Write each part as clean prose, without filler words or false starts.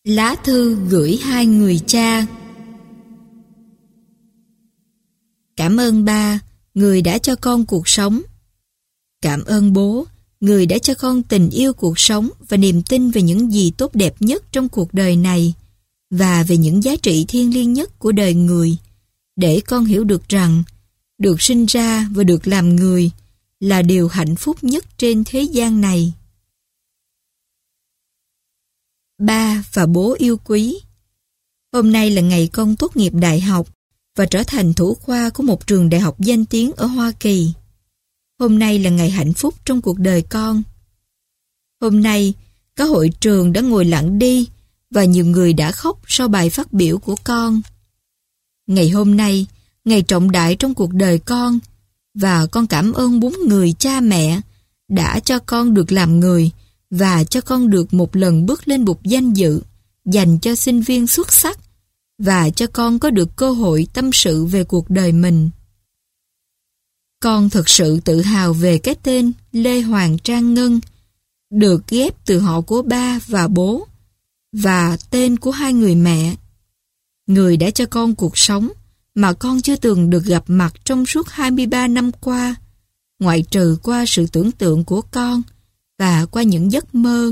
Lá thư gửi hai người cha. Cảm ơn ba, người đã cho con cuộc sống. Cảm ơn bố, người đã cho con tình yêu cuộc sống và niềm tin về những gì tốt đẹp nhất trong cuộc đời này và về những giá trị thiêng liêng nhất của đời người, để con hiểu được rằng được sinh ra và được làm người là điều hạnh phúc nhất trên thế gian này. Ba và bố yêu quý, hôm nay là ngày con tốt nghiệp đại học và trở thành thủ khoa của một trường đại học danh tiếng ở Hoa Kỳ. Hôm nay là ngày hạnh phúc trong cuộc đời con. Hôm nay, cả hội trường đã ngồi lặng đi và nhiều người đã khóc sau bài phát biểu của con. Ngày hôm nay, ngày trọng đại trong cuộc đời con, và con cảm ơn 4 người cha mẹ đã cho con được làm người và cho con được một lần bước lên bục danh dự dành cho sinh viên xuất sắc và cho con có được cơ hội tâm sự về cuộc đời mình. Con thật sự tự hào về cái tên Lê Hoàng Trang Ngân, được ghép từ họ của ba và bố, và tên của hai người mẹ. Người đã cho con cuộc sống mà con chưa từng được gặp mặt trong suốt 23 năm qua, ngoại trừ qua sự tưởng tượng của con và qua những giấc mơ.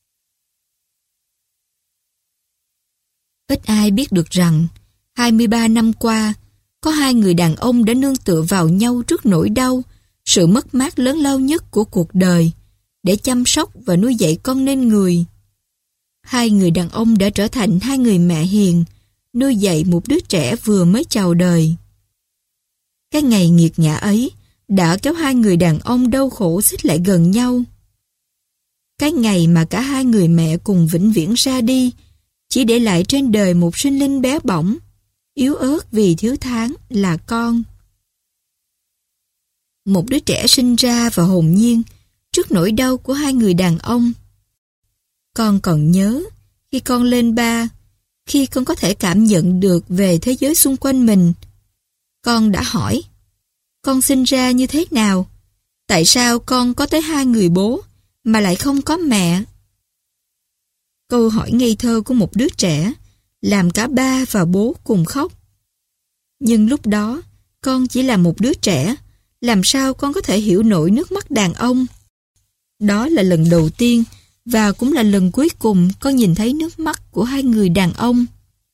Ít ai biết được rằng 23 năm qua, có hai người đàn ông đã nương tựa vào nhau trước nỗi đau, sự mất mát lớn lao nhất của cuộc đời, để chăm sóc và nuôi dạy con nên người. Hai người đàn ông đã trở thành hai người mẹ hiền, nuôi dạy một đứa trẻ vừa mới chào đời. Cái ngày nghiệt ngã ấy đã kéo hai người đàn ông đau khổ xích lại gần nhau. Cái ngày mà cả hai người mẹ cùng vĩnh viễn ra đi, chỉ để lại trên đời một sinh linh bé bỏng, yếu ớt vì thiếu tháng là con. Một đứa trẻ sinh ra và hồn nhiên trước nỗi đau của hai người đàn ông. Con còn nhớ khi con lên 3, khi con có thể cảm nhận được về thế giới xung quanh mình, con đã hỏi: con sinh ra như thế nào? Tại sao con có tới 2 người bố mà lại không có mẹ? Câu hỏi ngây thơ của một đứa trẻ làm cả ba và bố cùng khóc. Nhưng lúc đó, con chỉ là một đứa trẻ, làm sao con có thể hiểu nổi nước mắt đàn ông? Đó là lần đầu tiên và cũng là lần cuối cùng con nhìn thấy nước mắt của hai người đàn ông.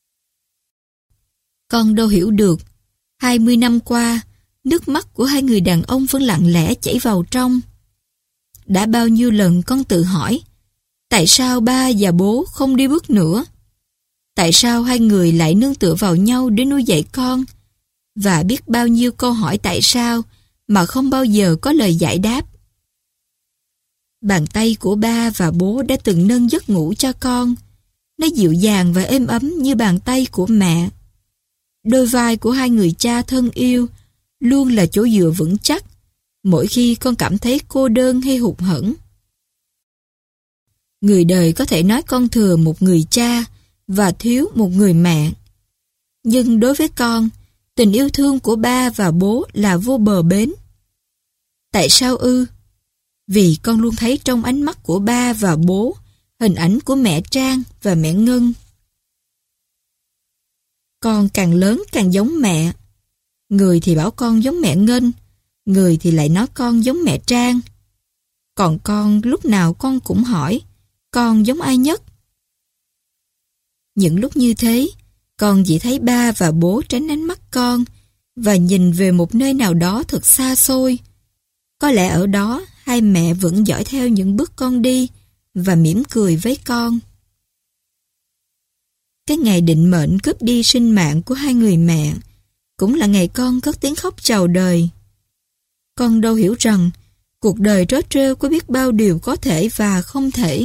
Con đâu hiểu được, 20 năm qua, nước mắt của hai người đàn ông vẫn lặng lẽ chảy vào trong. Đã bao nhiêu lần con tự hỏi, tại sao ba và bố không đi bước nữa? Tại sao hai người lại nương tựa vào nhau để nuôi dạy con? Và biết bao nhiêu câu hỏi tại sao mà không bao giờ có lời giải đáp. Bàn tay của ba và bố đã từng nâng giấc ngủ cho con. Nó dịu dàng và êm ấm như bàn tay của mẹ. Đôi vai của hai người cha thân yêu luôn là chỗ dựa vững chắc mỗi khi con cảm thấy cô đơn hay hụt hẫng. Người đời có thể nói con thừa một người cha và thiếu một người mẹ. Nhưng đối với con, tình yêu thương của ba và bố là vô bờ bến. Tại sao ư? Vì con luôn thấy trong ánh mắt của ba và bố hình ảnh của mẹ Trang và mẹ Ngân. Con càng lớn càng giống mẹ. Người thì bảo con giống mẹ Ngân, người thì lại nói con giống mẹ Trang. Còn con lúc nào con cũng hỏi, con giống ai nhất? Những lúc như thế, con chỉ thấy ba và bố tránh ánh mắt con và nhìn về một nơi nào đó thật xa xôi. Có lẽ ở đó hai mẹ vẫn dõi theo những bước con đi và mỉm cười với con. Cái ngày định mệnh cướp đi sinh mạng của hai người mẹ cũng là ngày con cất tiếng khóc chào đời. Con đâu hiểu rằng cuộc đời trớ trêu có biết bao điều có thể và không thể.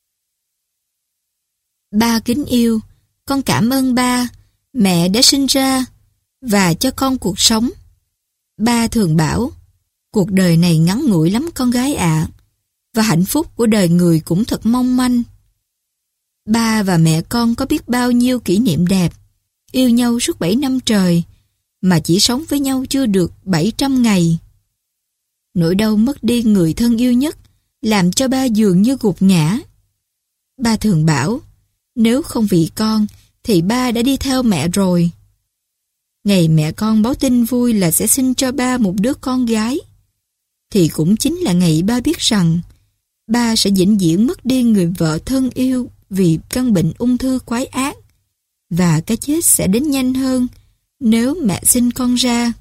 Ba kính yêu, con cảm ơn ba, mẹ đã sinh ra và cho con cuộc sống. Ba thường bảo, cuộc đời này ngắn ngủi lắm con gái ạ, và hạnh phúc của đời người cũng thật mong manh. Ba và mẹ con có biết bao nhiêu kỷ niệm đẹp, yêu nhau suốt 7 năm trời, mà chỉ sống với nhau chưa được 700 ngày. Nỗi đau mất đi người thân yêu nhất làm cho ba dường như gục ngã. Ba thường bảo, Nếu không vì con, thì ba đã đi theo mẹ rồi. Ngày mẹ con báo tin vui là sẽ sinh cho ba một đứa con gái, thì cũng chính là ngày ba biết rằng ba sẽ vĩnh viễn mất đi người vợ thân yêu vì căn bệnh ung thư quái ác, và cái chết sẽ đến nhanh hơn nếu mẹ sinh con ra.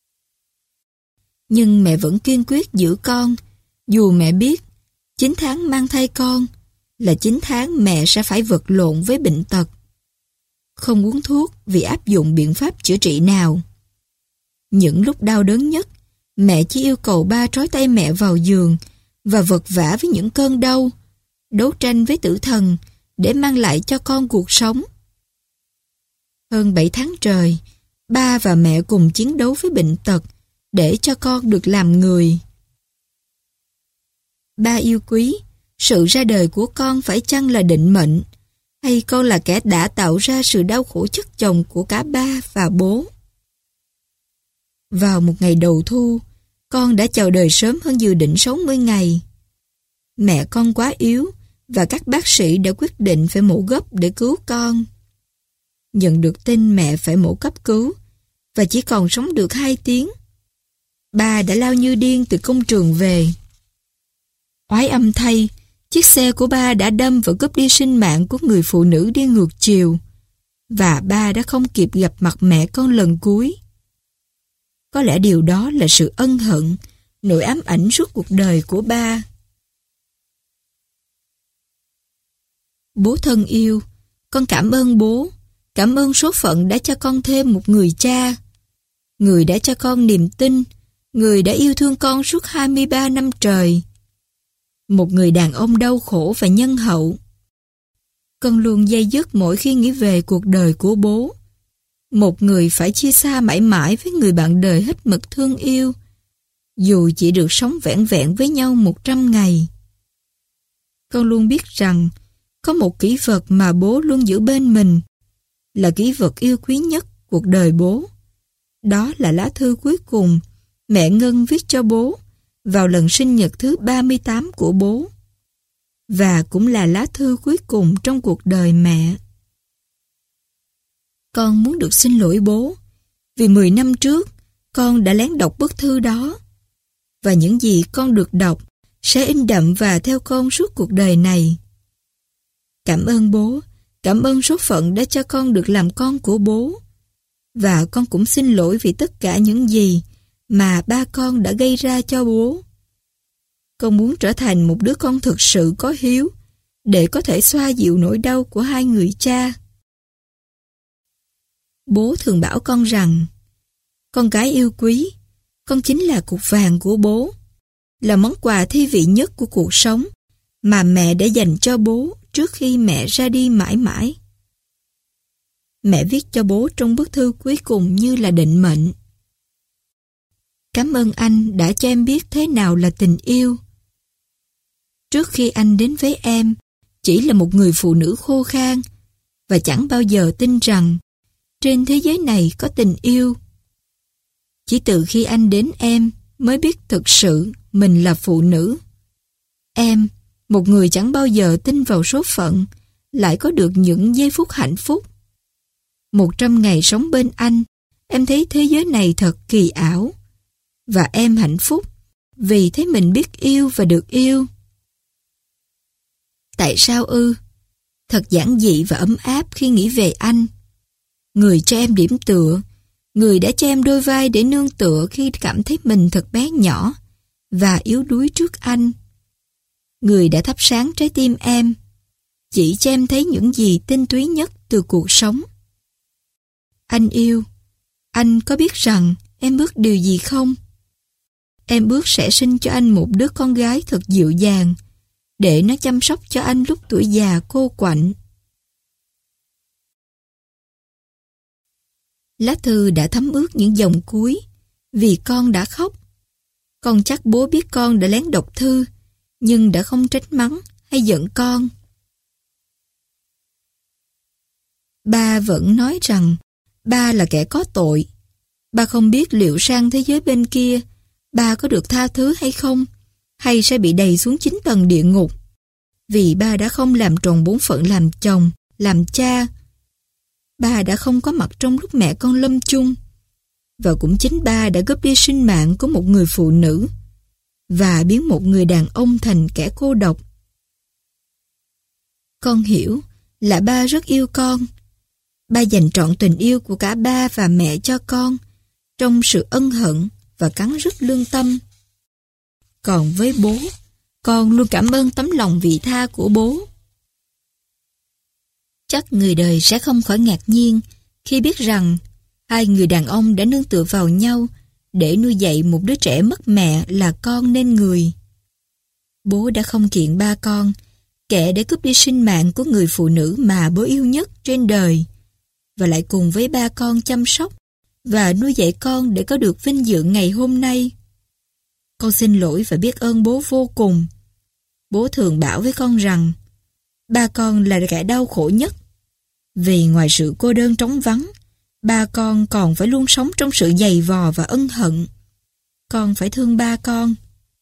Nhưng mẹ vẫn kiên quyết giữ con, dù mẹ biết 9 tháng mang thai con là 9 tháng mẹ sẽ phải vật lộn với bệnh tật. Không uống thuốc vì áp dụng biện pháp chữa trị nào. Những lúc đau đớn nhất, mẹ chỉ yêu cầu ba trói tay mẹ vào giường và vật vã với những cơn đau, đấu tranh với tử thần để mang lại cho con cuộc sống. Hơn 7 tháng trời, ba và mẹ cùng chiến đấu với bệnh tật để cho con được làm người. Ba yêu quý, sự ra đời của con phải chăng là định mệnh, hay con là kẻ đã tạo ra sự đau khổ chất chồng của cả ba và bố? Vào một ngày đầu thu, con đã chào đời sớm hơn dự định 60 ngày. Mẹ con quá yếu và các bác sĩ đã quyết định phải mổ gấp để cứu con. Nhận được tin mẹ phải mổ cấp cứu và chỉ còn sống được 2 tiếng, ba đã lao như điên từ công trường về. Oái âm thay, chiếc xe của ba đã đâm và cướp đi sinh mạng của người phụ nữ đi ngược chiều, và ba đã không kịp gặp mặt mẹ con lần cuối. Có lẽ điều đó là sự ân hận, nỗi ám ảnh suốt cuộc đời của ba. Bố thân yêu, con cảm ơn bố, cảm ơn số phận đã cho con thêm một người cha, người đã cho con niềm tin, người đã yêu thương con suốt 23 năm trời. Một người đàn ông đau khổ và nhân hậu. Con luôn day dứt mỗi khi nghĩ về cuộc đời của bố. Một người phải chia xa mãi mãi với người bạn đời hết mực thương yêu, dù chỉ được sống vẹn vẹn với nhau 100 ngày. Con luôn biết rằng có một kỷ vật mà bố luôn giữ bên mình, là kỷ vật yêu quý nhất cuộc đời bố. Đó là lá thư cuối cùng mẹ Ngân viết cho bố vào lần sinh nhật thứ 38 của bố, và cũng là lá thư cuối cùng trong cuộc đời mẹ. Con muốn được xin lỗi bố, vì 10 năm trước con đã lén đọc bức thư đó, và những gì con được đọc sẽ in đậm và theo con suốt cuộc đời này. Cảm ơn bố, cảm ơn số phận đã cho con được làm con của bố, và con cũng xin lỗi vì tất cả những gì mà ba con đã gây ra cho bố. Con muốn trở thành một đứa con thực sự có hiếu, để có thể xoa dịu nỗi đau của hai người cha. Bố thường bảo con rằng, con gái yêu quý, con chính là cục vàng của bố, là món quà thi vị nhất của cuộc sống mà mẹ đã dành cho bố trước khi mẹ ra đi mãi mãi. Mẹ viết cho bố trong bức thư cuối cùng như là định mệnh. Cảm ơn anh đã cho em biết thế nào là tình yêu. Trước khi anh đến với em, chỉ là một người phụ nữ khô khan và chẳng bao giờ tin rằng trên thế giới này có tình yêu. Chỉ từ khi anh đến em mới biết thực sự mình là phụ nữ. Em, một người chẳng bao giờ tin vào số phận, lại có được những giây phút hạnh phúc. 100 ngày sống bên anh, em thấy thế giới này thật kỳ ảo. Và em hạnh phúc vì thấy mình biết yêu và được yêu. Tại sao ư? Thật giản dị và ấm áp khi nghĩ về anh. Người cho em điểm tựa, người đã cho em đôi vai để nương tựa khi cảm thấy mình thật bé nhỏ và yếu đuối trước anh. Người đã thắp sáng trái tim em, chỉ cho em thấy những gì tinh túy nhất từ cuộc sống. Anh yêu, anh có biết rằng em ước điều gì không? Em ước sẽ sinh cho anh một đứa con gái thật dịu dàng, để nó chăm sóc cho anh lúc tuổi già cô quạnh. Lá thư đã thấm ướt những dòng cuối, vì con đã khóc. Con chắc bố biết con đã lén đọc thư, nhưng đã không trách mắng hay giận con. Ba vẫn nói rằng ba là kẻ có tội. Ba không biết liệu sang thế giới bên kia ba có được tha thứ hay không, hay sẽ bị đày xuống 9 tầng địa ngục, vì ba đã không làm tròn bổn phận làm chồng, làm cha. Ba đã không có mặt trong lúc mẹ con lâm chung. Và cũng chính ba đã cướp đi sinh mạng của một người phụ nữ và biến một người đàn ông thành kẻ cô độc. Con hiểu là ba rất yêu con. Ba dành trọn tình yêu của cả ba và mẹ cho con trong sự ân hận và cắn rứt lương tâm. Còn với bố, con luôn cảm ơn tấm lòng vị tha của bố. Chắc người đời sẽ không khỏi ngạc nhiên khi biết rằng hai người đàn ông đã nương tựa vào nhau để nuôi dạy một đứa trẻ mất mẹ là con nên người. Bố đã không kiện ba con, kẻ để cướp đi sinh mạng của người phụ nữ mà bố yêu nhất trên đời, và lại cùng với ba con chăm sóc và nuôi dạy con để có được vinh dự ngày hôm nay. Con xin lỗi và biết ơn bố vô cùng. Bố thường bảo với con rằng ba con là kẻ đau khổ nhất, vì ngoài sự cô đơn trống vắng, ba con còn phải luôn sống trong sự dày vò và ân hận. Con phải thương ba con.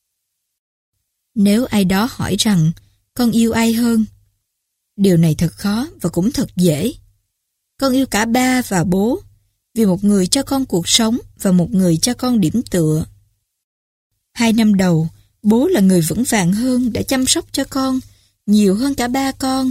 Nếu ai đó hỏi rằng con yêu ai hơn, điều này thật khó và cũng thật dễ. Con yêu cả ba và bố, vì một người cho con cuộc sống và một người cho con điểm tựa. 2 năm đầu, bố là người vững vàng hơn đã chăm sóc cho con nhiều hơn cả ba con.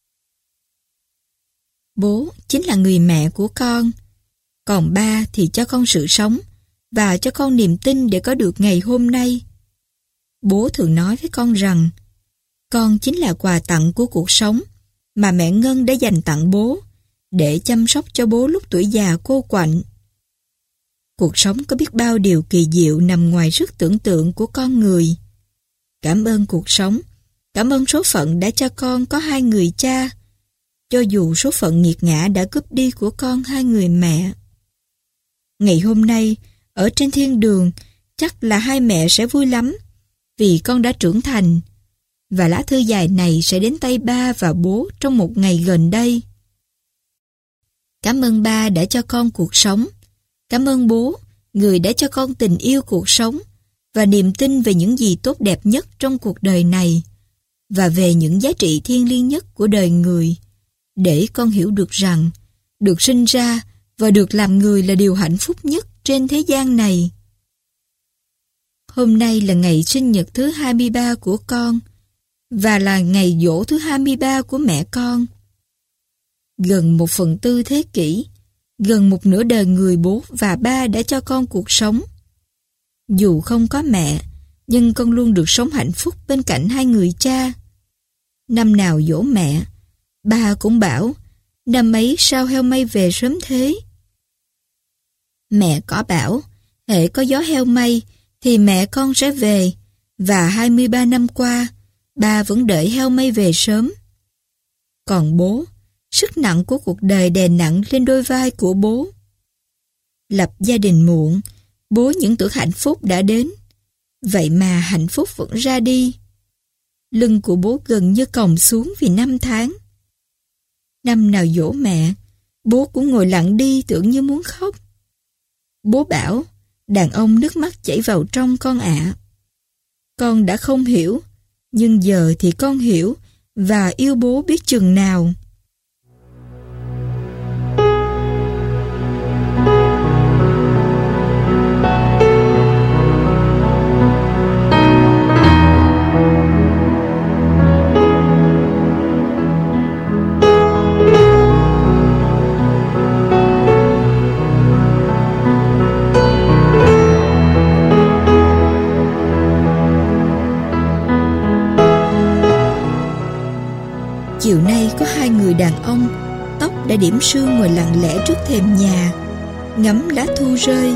Bố chính là người mẹ của con, còn ba thì cho con sự sống và cho con niềm tin để có được ngày hôm nay. Bố thường nói với con rằng con chính là quà tặng của cuộc sống mà mẹ Ngân đã dành tặng bố để chăm sóc cho bố lúc tuổi già cô quạnh. Cuộc sống có biết bao điều kỳ diệu nằm ngoài sức tưởng tượng của con người. Cảm ơn cuộc sống, cảm ơn số phận đã cho con có 2 người cha, cho dù số phận nghiệt ngã đã cướp đi của con 2 người mẹ. Ngày hôm nay, ở trên thiên đường, chắc là hai mẹ sẽ vui lắm, vì con đã trưởng thành, và lá thư dài này sẽ đến tay ba và bố trong một ngày gần đây. Cảm ơn ba đã cho con cuộc sống. Cảm ơn bố, người đã cho con tình yêu cuộc sống và niềm tin về những gì tốt đẹp nhất trong cuộc đời này và về những giá trị thiêng liêng nhất của đời người, để con hiểu được rằng được sinh ra và được làm người là điều hạnh phúc nhất trên thế gian này. Hôm nay là ngày sinh nhật thứ 23 của con và là ngày giỗ thứ 23 của mẹ con. Gần 1/4 thế kỷ, gần một nửa đời người bố và ba đã cho con cuộc sống. Dù không có mẹ, nhưng con luôn được sống hạnh phúc bên cạnh 2 người cha. Năm nào giỗ mẹ, ba cũng bảo, năm ấy sao heo may về sớm thế? Mẹ có bảo, hễ có gió heo may thì mẹ con sẽ về, và 23 năm qua, ba vẫn đợi heo may về sớm. Còn bố, sức nặng của cuộc đời đè nặng lên đôi vai của bố. Lập gia đình muộn, bố những tuổi hạnh phúc đã đến, vậy mà hạnh phúc vẫn ra đi. Lưng của bố gần như còng xuống vì 5 tháng. Năm nào giỗ mẹ, bố cũng ngồi lặng đi tưởng như muốn khóc. Bố bảo, đàn ông nước mắt chảy vào trong con ạ. Con đã không hiểu, nhưng giờ thì con hiểu và yêu bố biết chừng nào. Chiều nay có 2 người đàn ông, tóc đã điểm sương ngồi lặng lẽ trước thềm nhà, ngắm lá thu rơi.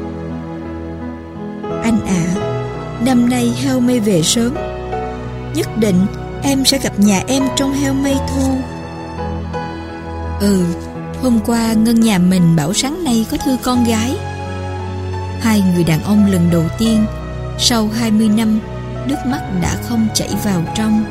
Anh ạ, năm nay heo may về sớm. Nhất định em sẽ gặp nhà em trong heo may thu. Hôm qua Ngân nhà mình bảo sáng nay có thư con gái. 2 người đàn ông lần đầu tiên, sau 20 năm, nước mắt đã không chảy vào trong.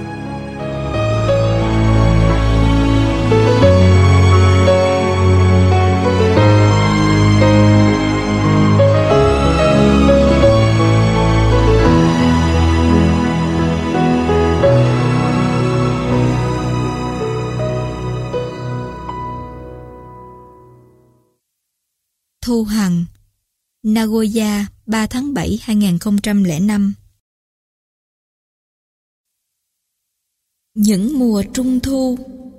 Thu Hằng, Nagoya, 3 tháng 7, 2005. Những mùa trung thu.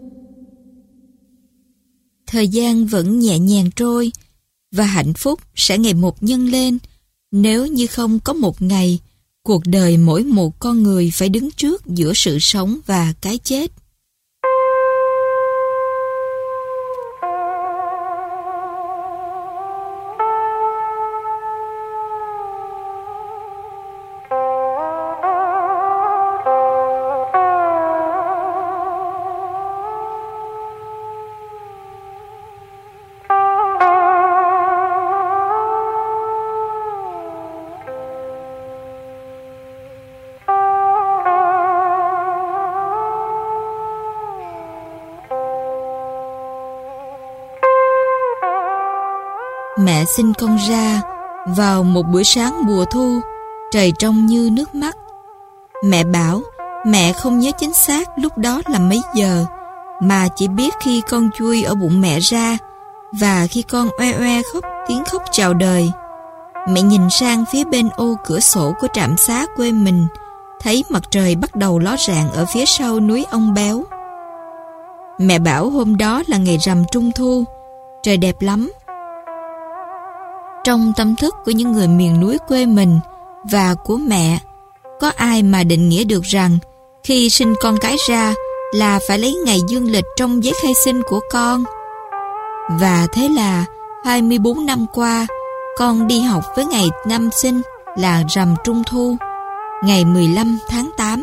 Thời gian vẫn nhẹ nhàng trôi và hạnh phúc sẽ ngày một nhân lên nếu như không có một ngày cuộc đời mỗi một con người phải đứng trước giữa sự sống và cái chết. Mẹ sinh con ra vào một buổi sáng mùa thu, trời trong như nước mắt. Mẹ bảo mẹ không nhớ chính xác lúc đó là mấy giờ, mà chỉ biết khi con chui ở bụng mẹ ra và khi con oe oe khóc tiếng khóc chào đời. Mẹ nhìn sang phía bên ô cửa sổ của trạm xá quê mình, thấy mặt trời bắt đầu ló rạng ở phía sau núi Ông Béo. Mẹ bảo hôm đó là ngày rằm Trung thu, trời đẹp lắm. Trong tâm thức của những người miền núi quê mình và của mẹ, có ai mà định nghĩa được rằng khi sinh con cái ra là phải lấy ngày dương lịch trong giấy khai sinh của con. Và thế là 24 năm qua, con đi học với ngày năm sinh là rằm Trung thu, ngày 15 tháng 8.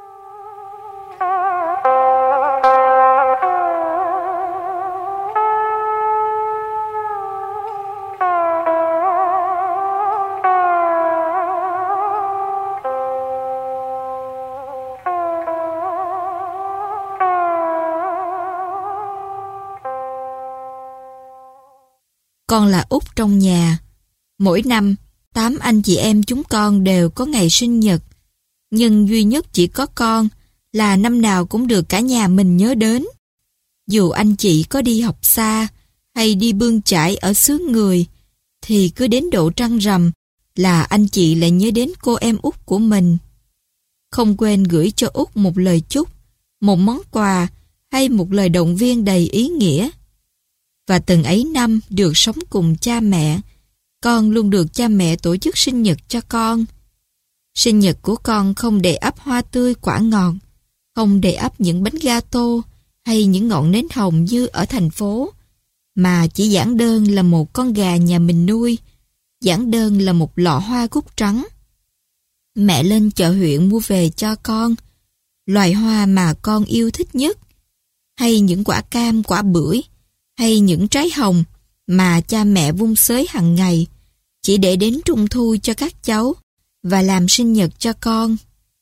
Con là út trong nhà. Mỗi năm, 8 anh chị em chúng con đều có ngày sinh nhật. Nhưng duy nhất chỉ có con là năm nào cũng được cả nhà mình nhớ đến. Dù anh chị có đi học xa hay đi bươn chải ở xứ người, thì cứ đến độ trăng rằm là anh chị lại nhớ đến cô em út của mình. Không quên gửi cho út một lời chúc, một món quà hay một lời động viên đầy ý nghĩa. Và từng ấy năm được sống cùng cha mẹ, con luôn được cha mẹ tổ chức sinh nhật cho con. Sinh nhật của con không để ắp hoa tươi quả ngọt, không để ắp những bánh gato hay những ngọn nến hồng như ở thành phố, mà chỉ giản đơn là một con gà nhà mình nuôi, giản đơn là một lọ hoa cúc trắng. Mẹ lên chợ huyện mua về cho con loài hoa mà con yêu thích nhất, hay những quả cam, quả bưởi, hay những trái hồng mà cha mẹ vung xới hàng ngày, chỉ để đến Trung thu cho các cháu và làm sinh nhật cho con.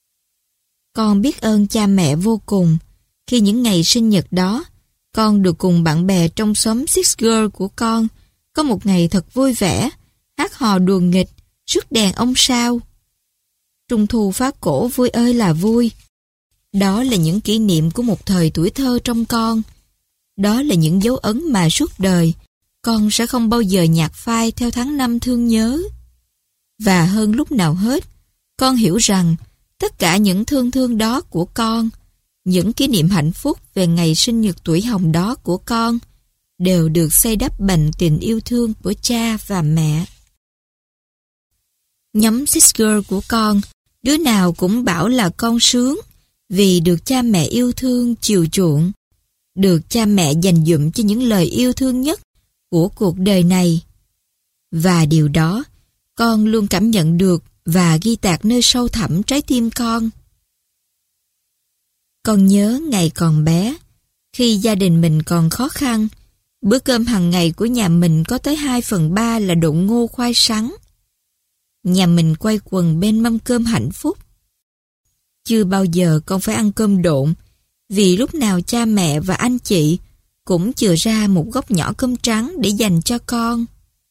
Con biết ơn cha mẹ vô cùng khi những ngày sinh nhật đó, con được cùng bạn bè trong xóm Six Girl của con có một ngày thật vui vẻ, hát hò đùa nghịch, rước đèn ông sao. Trung thu phá cổ vui ơi là vui. Đó là những kỷ niệm của một thời tuổi thơ trong con. Đó là những dấu ấn mà suốt đời con sẽ không bao giờ nhạt phai theo tháng năm thương nhớ. Và hơn lúc nào hết, con hiểu rằng tất cả những thương thương đó của con, những kỷ niệm hạnh phúc về ngày sinh nhật tuổi hồng đó của con, đều được xây đắp bằng tình yêu thương của cha và mẹ. Nhóm Six Girl của con, đứa nào cũng bảo là con sướng vì được cha mẹ yêu thương chiều chuộng, được cha mẹ dành dụm cho những lời yêu thương nhất của cuộc đời này. Và điều đó, con luôn cảm nhận được và ghi tạc nơi sâu thẳm trái tim con. Con nhớ ngày còn bé, khi gia đình mình còn khó khăn, bữa cơm hàng ngày của nhà mình có tới 2/3 là độn ngô khoai sắn. Nhà mình quay quần bên mâm cơm hạnh phúc. Chưa bao giờ con phải ăn cơm độn, vì lúc nào cha mẹ và anh chị cũng chừa ra một góc nhỏ cơm trắng để dành cho con.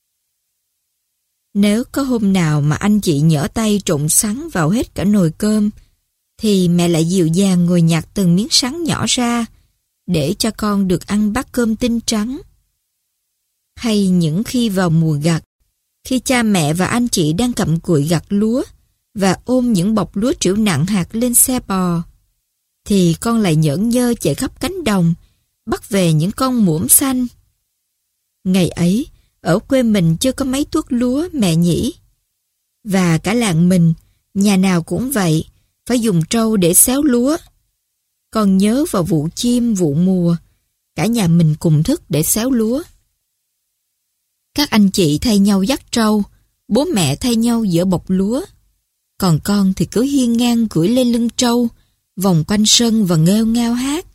Nếu có hôm nào mà anh chị nhỡ tay trộn sắn vào hết cả nồi cơm, thì mẹ lại dịu dàng ngồi nhặt từng miếng sắn nhỏ ra, để cho con được ăn bát cơm tinh trắng. Hay những khi vào mùa gặt, khi cha mẹ và anh chị đang cặm cụi gặt lúa và ôm những bọc lúa trĩu nặng hạt lên xe bò, thì con lại nhởn nhơ chạy khắp cánh đồng, bắt về những con muỗng xanh. Ngày ấy, ở quê mình chưa có mấy tuốt lúa mẹ nhỉ. Và cả làng mình, nhà nào cũng vậy, phải dùng trâu để xéo lúa. Con nhớ vào vụ chim, vụ mùa, cả nhà mình cùng thức để xéo lúa. Các anh chị thay nhau dắt trâu, bố mẹ thay nhau dỡ bọc lúa. Còn con thì cứ hiên ngang cưỡi lên lưng trâu, vòng quanh sân và nghêu ngao hát.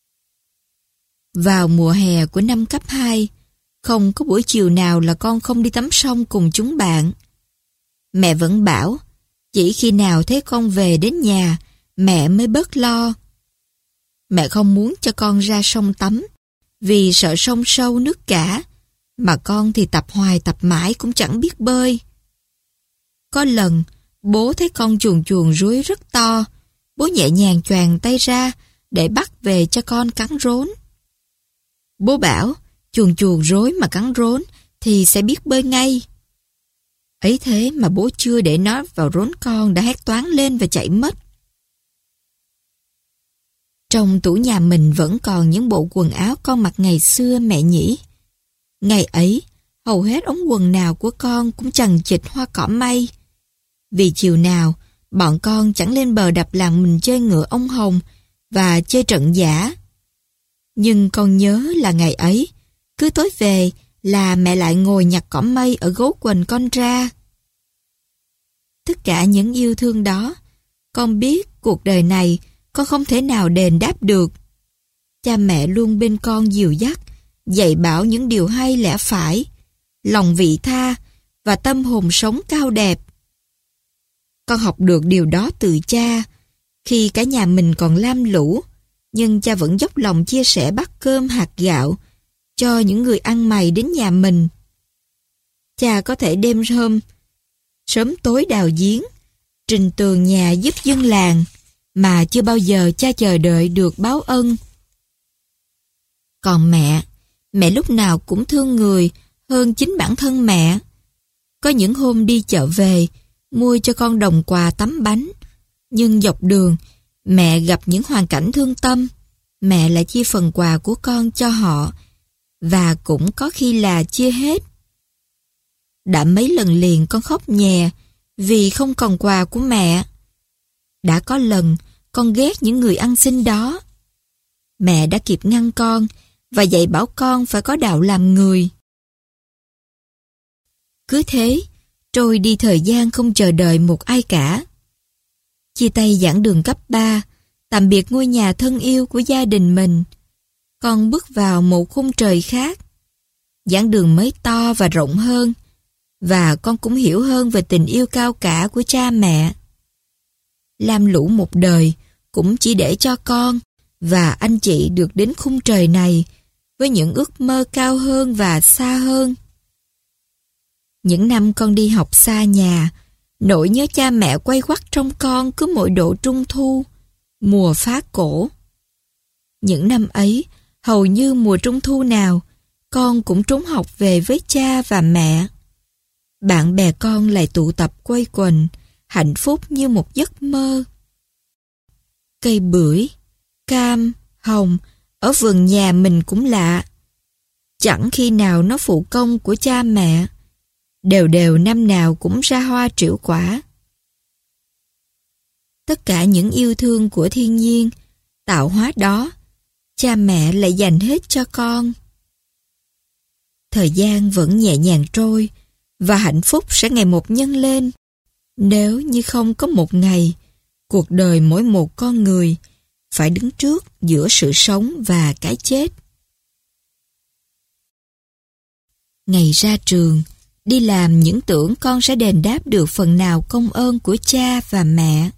Vào mùa hè của năm cấp 2, không có buổi chiều nào là con không đi tắm sông cùng chúng bạn. Mẹ vẫn bảo, chỉ khi nào thấy con về đến nhà, mẹ mới bớt lo. Mẹ không muốn cho con ra sông tắm, vì sợ sông sâu nước cả, mà con thì tập hoài tập mãi cũng chẳng biết bơi. Có lần, bố thấy con chuồn chuồn ruối rất to, bố nhẹ nhàng choàng tay ra để bắt về cho con cắn rốn. Bố bảo, chuồn chuồn rối mà cắn rốn thì sẽ biết bơi ngay. Ấy thế mà bố chưa để nó vào rốn con đã hét toáng lên và chạy mất. Trong tủ nhà mình vẫn còn những bộ quần áo con mặc ngày xưa mẹ nhỉ. Ngày ấy, hầu hết ống quần nào của con cũng chằng chịt hoa cỏ mây. Vì chiều nào, bọn con chẳng lên bờ đập làng mình chơi ngựa ông hồng và chơi trận giả. Nhưng con nhớ là ngày ấy, cứ tối về là mẹ lại ngồi nhặt cỏ mây ở gấu quần con ra. Tất cả những yêu thương đó, con biết cuộc đời này con không thể nào đền đáp được. Cha mẹ luôn bên con dìu dắt, dạy bảo những điều hay lẽ phải, lòng vị tha và tâm hồn sống cao đẹp. Con học được điều đó từ cha, khi cả nhà mình còn lam lũ, nhưng cha vẫn dốc lòng chia sẻ bát cơm hạt gạo cho những người ăn mày đến nhà mình. Cha có thể đêm hôm, sớm tối đào giếng, trình tường nhà giúp dân làng, mà chưa bao giờ cha chờ đợi được báo ân. Còn mẹ lúc nào cũng thương người hơn chính bản thân mẹ. Có những hôm đi chợ về, mua cho con đồng quà tấm bánh, nhưng dọc đường, mẹ gặp những hoàn cảnh thương tâm, mẹ lại chia phần quà của con cho họ, và cũng có khi là chia hết. Đã mấy lần liền con khóc nhè vì không còn quà của mẹ. Đã có lần con ghét những người ăn xin đó. Mẹ đã kịp ngăn con và dạy bảo con phải có đạo làm người. Cứ thế, trôi đi thời gian không chờ đợi một ai cả. Chia tay giảng đường cấp 3, tạm biệt ngôi nhà thân yêu của gia đình mình. Con bước vào một khung trời khác. Giảng đường mới to và rộng hơn, và con cũng hiểu hơn về tình yêu cao cả của cha mẹ. Lam lũ một đời cũng chỉ để cho con và anh chị được đến khung trời này với những ước mơ cao hơn và xa hơn. Những năm con đi học xa nhà, nỗi nhớ cha mẹ quay quắt trong con cứ mỗi độ trung thu, mùa phá cổ. Những năm ấy, hầu như mùa trung thu nào, con cũng trốn học về với cha và mẹ. Bạn bè con lại tụ tập quây quần, hạnh phúc như một giấc mơ. Cây bưởi, cam, hồng ở vườn nhà mình cũng lạ. Chẳng khi nào nó phụ công của cha mẹ. Đều đều năm nào cũng ra hoa trĩu quả. Tất cả những yêu thương của thiên nhiên, tạo hóa đó, cha mẹ lại dành hết cho con. Thời gian vẫn nhẹ nhàng trôi, và hạnh phúc sẽ ngày một nhân lên. Nếu như không có một ngày, cuộc đời mỗi một con người phải đứng trước giữa sự sống và cái chết. Ngày ra trường, đi làm những tưởng con sẽ đền đáp được phần nào công ơn của cha và mẹ.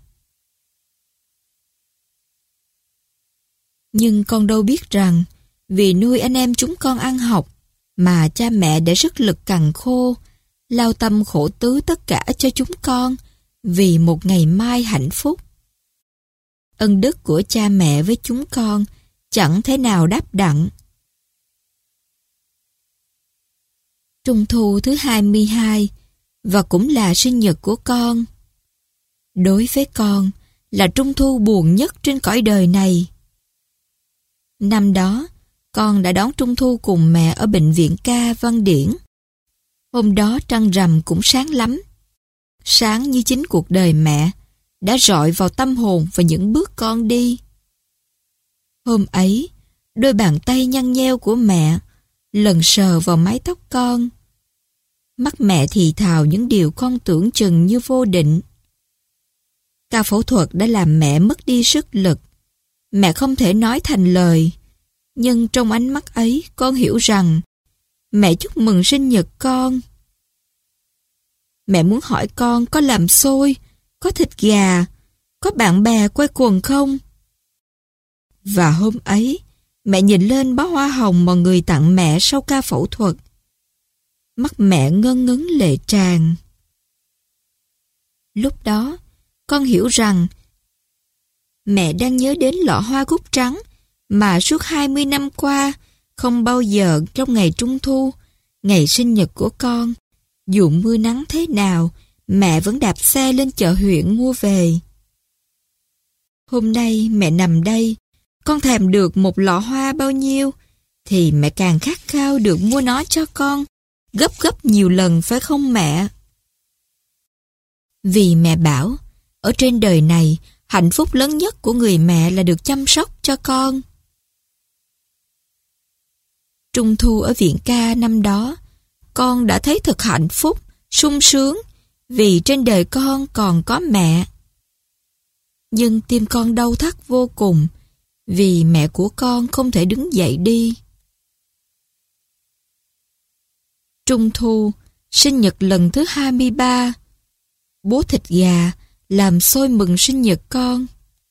Nhưng con đâu biết rằng, vì nuôi anh em chúng con ăn học, mà cha mẹ đã rất lực cằn khô, lao tâm khổ tứ tất cả cho chúng con, vì một ngày mai hạnh phúc. Ân đức của cha mẹ với chúng con chẳng thể nào đáp đặng. Trung thu thứ 22 và cũng là sinh nhật của con. Đối với con là trung thu buồn nhất trên cõi đời này. Năm đó, con đã đón trung thu cùng mẹ ở bệnh viện ca Văn Điển. Hôm đó trăng rằm cũng sáng lắm. Sáng như chính cuộc đời mẹ đã rọi vào tâm hồn và những bước con đi. Hôm ấy, đôi bàn tay nhăn nheo của mẹ lần sờ vào mái tóc con. Mắt mẹ thì thào những điều con tưởng chừng như vô định. Ca phẫu thuật đã làm mẹ mất đi sức lực. Mẹ không thể nói thành lời. Nhưng trong ánh mắt ấy con hiểu rằng mẹ chúc mừng sinh nhật con. Mẹ muốn hỏi con có làm xôi, có thịt gà, có bạn bè quây quần không? Và hôm ấy, mẹ nhìn lên bó hoa hồng mà người tặng mẹ sau ca phẫu thuật. Mắt mẹ ngân ngấn lệ tràn. Lúc đó, con hiểu rằng mẹ đang nhớ đến lọ hoa cúc trắng mà suốt 20 năm qua không bao giờ trong ngày Trung thu, ngày sinh nhật của con, dù mưa nắng thế nào, mẹ vẫn đạp xe lên chợ huyện mua về. Hôm nay mẹ nằm đây, con thèm được một lọ hoa bao nhiêu, thì mẹ càng khát khao được mua nó cho con, gấp nhiều lần phải không mẹ? Vì mẹ bảo, ở trên đời này, hạnh phúc lớn nhất của người mẹ là được chăm sóc cho con. Trung thu ở viện ca năm đó, con đã thấy thật hạnh phúc, sung sướng, vì trên đời con còn có mẹ. Nhưng tim con đau thắt vô cùng, vì mẹ của con không thể đứng dậy đi. Trung thu, sinh nhật lần thứ 23. Bố thịt gà, làm xôi mừng sinh nhật con.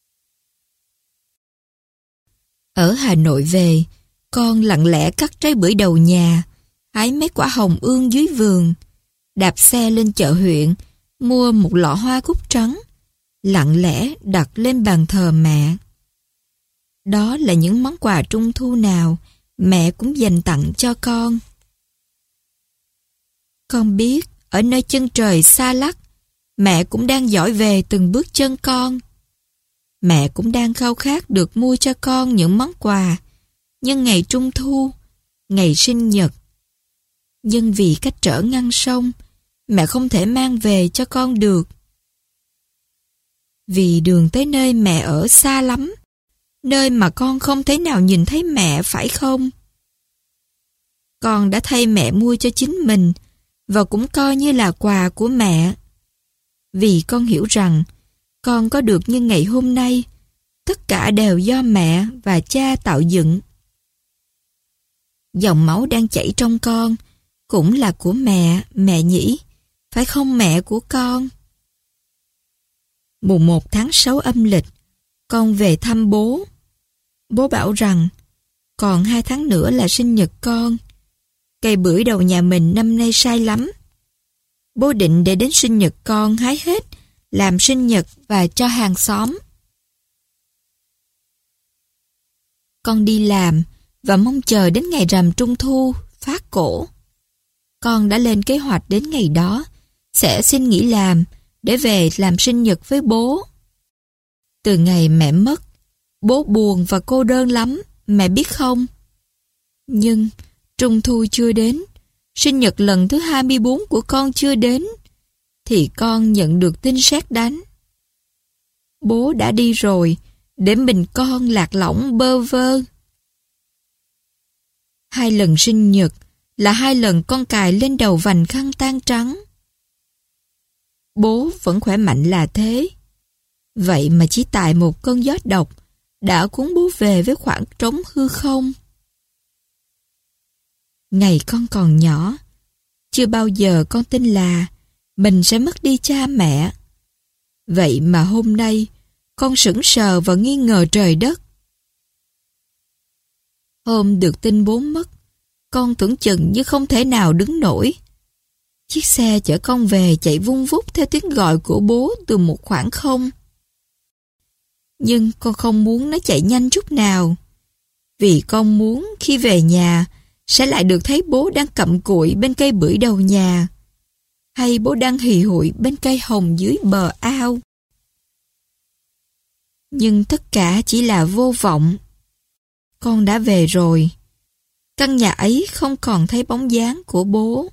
Ở Hà Nội về, con lặng lẽ cắt trái bưởi đầu nhà, hái mấy quả hồng ương dưới vườn, đạp xe lên chợ huyện, mua một lọ hoa cúc trắng, lặng lẽ đặt lên bàn thờ mẹ. Đó là những món quà trung thu nào mẹ cũng dành tặng cho con. Con biết, ở nơi chân trời xa lắc, mẹ cũng đang dõi về từng bước chân con. Mẹ cũng đang khao khát được mua cho con những món quà, nhân ngày Trung thu, ngày sinh nhật. Nhưng vì cách trở ngăn sông, mẹ không thể mang về cho con được. Vì đường tới nơi mẹ ở xa lắm, nơi mà con không thể nào nhìn thấy mẹ, phải không? Con đã thay mẹ mua cho chính mình, và cũng coi như là quà của mẹ. Vì con hiểu rằng, con có được như ngày hôm nay, tất cả đều do mẹ và cha tạo dựng. Dòng máu đang chảy trong con, cũng là của mẹ nhỉ, phải không mẹ của con? Mùng 1 tháng 6 âm lịch, con về thăm bố. Bố bảo rằng, còn 2 tháng nữa là sinh nhật con. Cây bưởi đầu nhà mình năm nay sai lắm. Bố định để đến sinh nhật con hái hết, làm sinh nhật và cho hàng xóm. Con đi làm và mong chờ đến ngày rằm Trung thu, phát cổ. Con đã lên kế hoạch đến ngày đó, sẽ xin nghỉ làm để về làm sinh nhật với bố. Từ ngày mẹ mất, bố buồn và cô đơn lắm, mẹ biết không? Nhưng Trung thu chưa đến, sinh nhật lần thứ 24 của con chưa đến, thì con nhận được tin sét đánh. Bố đã đi rồi, để mình con lạc lõng bơ vơ. 2 lần sinh nhật là 2 lần con cài lên đầu vành khăn tang trắng. Bố vẫn khỏe mạnh là thế. Vậy mà chỉ tại một cơn gió độc đã cuốn bố về với khoảng trống hư không. Ngày con còn nhỏ, chưa bao giờ con tin là mình sẽ mất đi cha mẹ. Vậy mà hôm nay, con sững sờ và nghi ngờ trời đất. Hôm được tin bố mất, con tưởng chừng như không thể nào đứng nổi. Chiếc xe chở con về chạy vun vút theo tiếng gọi của bố từ một khoảng không. Nhưng con không muốn nó chạy nhanh chút nào. Vì con muốn khi về nhà sẽ lại được thấy bố đang cặm cụi bên cây bưởi đầu nhà, hay bố đang hì hụi bên cây hồng dưới bờ ao. Nhưng tất cả chỉ là vô vọng. Con đã về rồi. Căn nhà ấy không còn thấy bóng dáng của bố.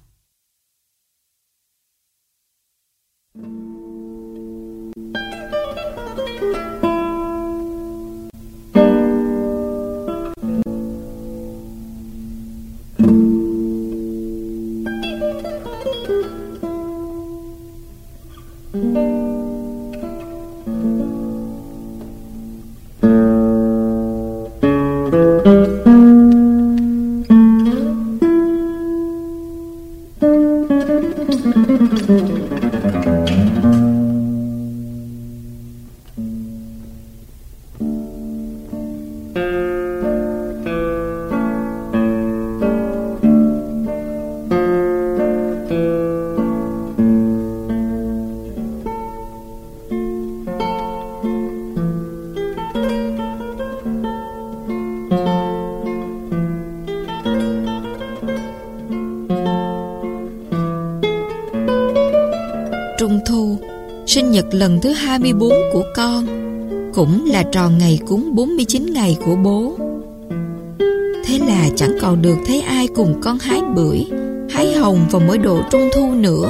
Trung thu, sinh nhật lần thứ 24 của con, cũng là tròn ngày cúng 49 ngày của bố. Thế là chẳng còn được thấy ai cùng con hái bưởi, hái hồng vào mỗi độ trung thu nữa.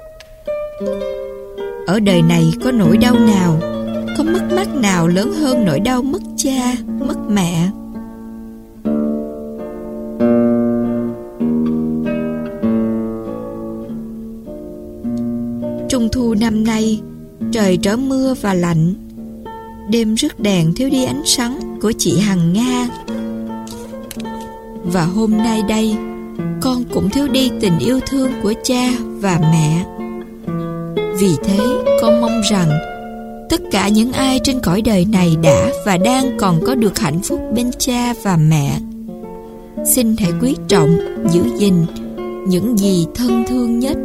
Ở đời này có nỗi đau nào, có mất mát nào lớn hơn nỗi đau mất cha, mất mẹ. Trung thu năm nay, trời trở mưa và lạnh. Đêm rước đèn thiếu đi ánh sáng của chị Hằng Nga. Và hôm nay đây, con cũng thiếu đi tình yêu thương của cha và mẹ. Vì thế, con mong rằng tất cả những ai trên cõi đời này đã và đang còn có được hạnh phúc bên cha và mẹ, xin hãy quý trọng, giữ gìn những gì thân thương nhất.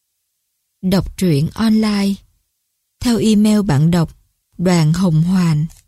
Đọc truyện online theo email bạn đọc Đoàn Hồng Hoàn.